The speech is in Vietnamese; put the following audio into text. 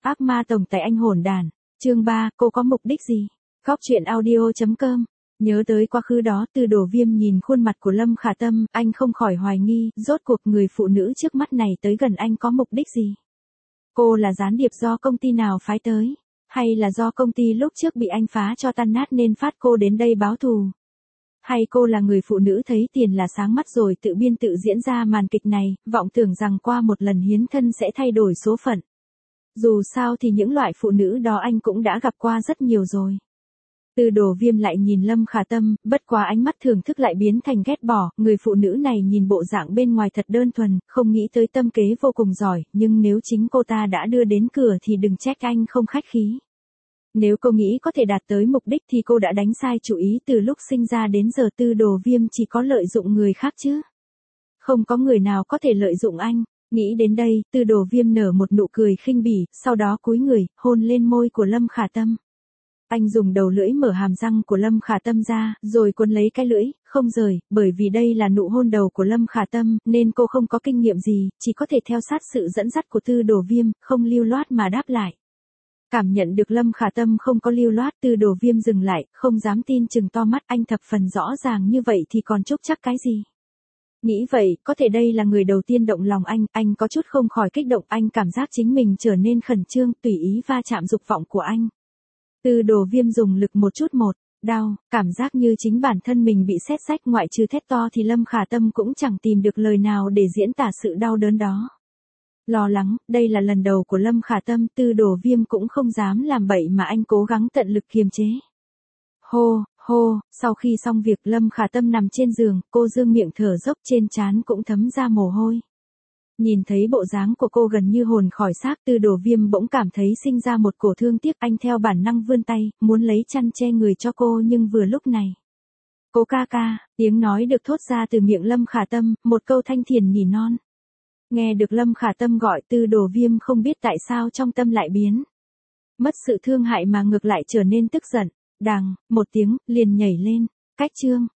Ác ma tổng tài anh hỗn đản. Chương 3, cô có mục đích gì? Góc truyện audio.com. Nhớ tới quá khứ đó, Tư Đồ Viêm nhìn khuôn mặt của Lâm Khả Tâm, anh không khỏi hoài nghi, rốt cuộc người phụ nữ trước mắt này tới gần anh có mục đích gì? Cô là gián điệp do công ty nào phái tới? Hay là do công ty lúc trước bị anh phá cho tan nát nên phát cô đến đây báo thù? Hay cô là người phụ nữ thấy tiền là sáng mắt rồi tự biên tự diễn ra màn kịch này, vọng tưởng rằng qua một lần hiến thân sẽ thay đổi số phận? Dù sao thì những loại phụ nữ đó anh cũng đã gặp qua rất nhiều rồi. Tư Đồ Viêm lại nhìn Lâm Khả Tâm, bất quá ánh mắt thưởng thức lại biến thành ghét bỏ, người phụ nữ này nhìn bộ dạng bên ngoài thật đơn thuần, không nghĩ tới tâm kế vô cùng giỏi, nhưng nếu chính cô ta đã đưa đến cửa thì đừng trách anh không khách khí. Nếu cô nghĩ có thể đạt tới mục đích thì cô đã đánh sai chủ ý từ lúc sinh ra đến giờ. Tư Đồ Viêm chỉ có lợi dụng người khác chứ. Không có người nào có thể lợi dụng anh. Nghĩ đến đây, Tư Đồ Viêm nở một nụ cười khinh bỉ, sau đó cúi người, hôn lên môi của Lâm Khả Tâm. Anh dùng đầu lưỡi mở hàm răng của Lâm Khả Tâm ra, rồi cuốn lấy cái lưỡi, không rời, bởi vì đây là nụ hôn đầu của Lâm Khả Tâm, nên cô không có kinh nghiệm gì, chỉ có thể theo sát sự dẫn dắt của Tư Đồ Viêm, không lưu loát mà đáp lại. Cảm nhận được Lâm Khả Tâm không có lưu loát, Tư Đồ Viêm dừng lại, không dám tin chừng to mắt, anh thập phần rõ ràng như vậy thì còn chúc chắc cái gì. Nghĩ vậy, có thể đây là người đầu tiên động lòng anh có chút không khỏi kích động, anh cảm giác chính mình trở nên khẩn trương, tùy ý va chạm dục vọng của anh. Tư Đồ Viêm dùng lực một chút đau, cảm giác như chính bản thân mình bị sét rách, ngoại trừ thét to thì Lâm Khả Tâm cũng chẳng tìm được lời nào để diễn tả sự đau đớn đó. Lo lắng, đây là lần đầu của Lâm Khả Tâm, Tư Đồ Viêm cũng không dám làm bậy mà anh cố gắng tận lực kiềm chế. Hô, sau khi xong việc Lâm Khả Tâm nằm trên giường, cô dương miệng thở dốc, trên trán cũng thấm ra mồ hôi. Nhìn thấy bộ dáng của cô gần như hồn khỏi xác, Tư Đồ Viêm bỗng cảm thấy sinh ra một cổ thương tiếc, anh theo bản năng vươn tay, muốn lấy chăn che người cho cô, nhưng vừa lúc này. Cô ca, tiếng nói được thốt ra từ miệng Lâm Khả Tâm, một câu thanh thiền nỉ non. Nghe được Lâm Khả Tâm gọi, Tư Đồ Viêm không biết tại sao trong tâm lại biến mất sự thương hại mà ngược lại trở nên tức giận. Đằng, một tiếng, liền nhảy lên. Cách chương.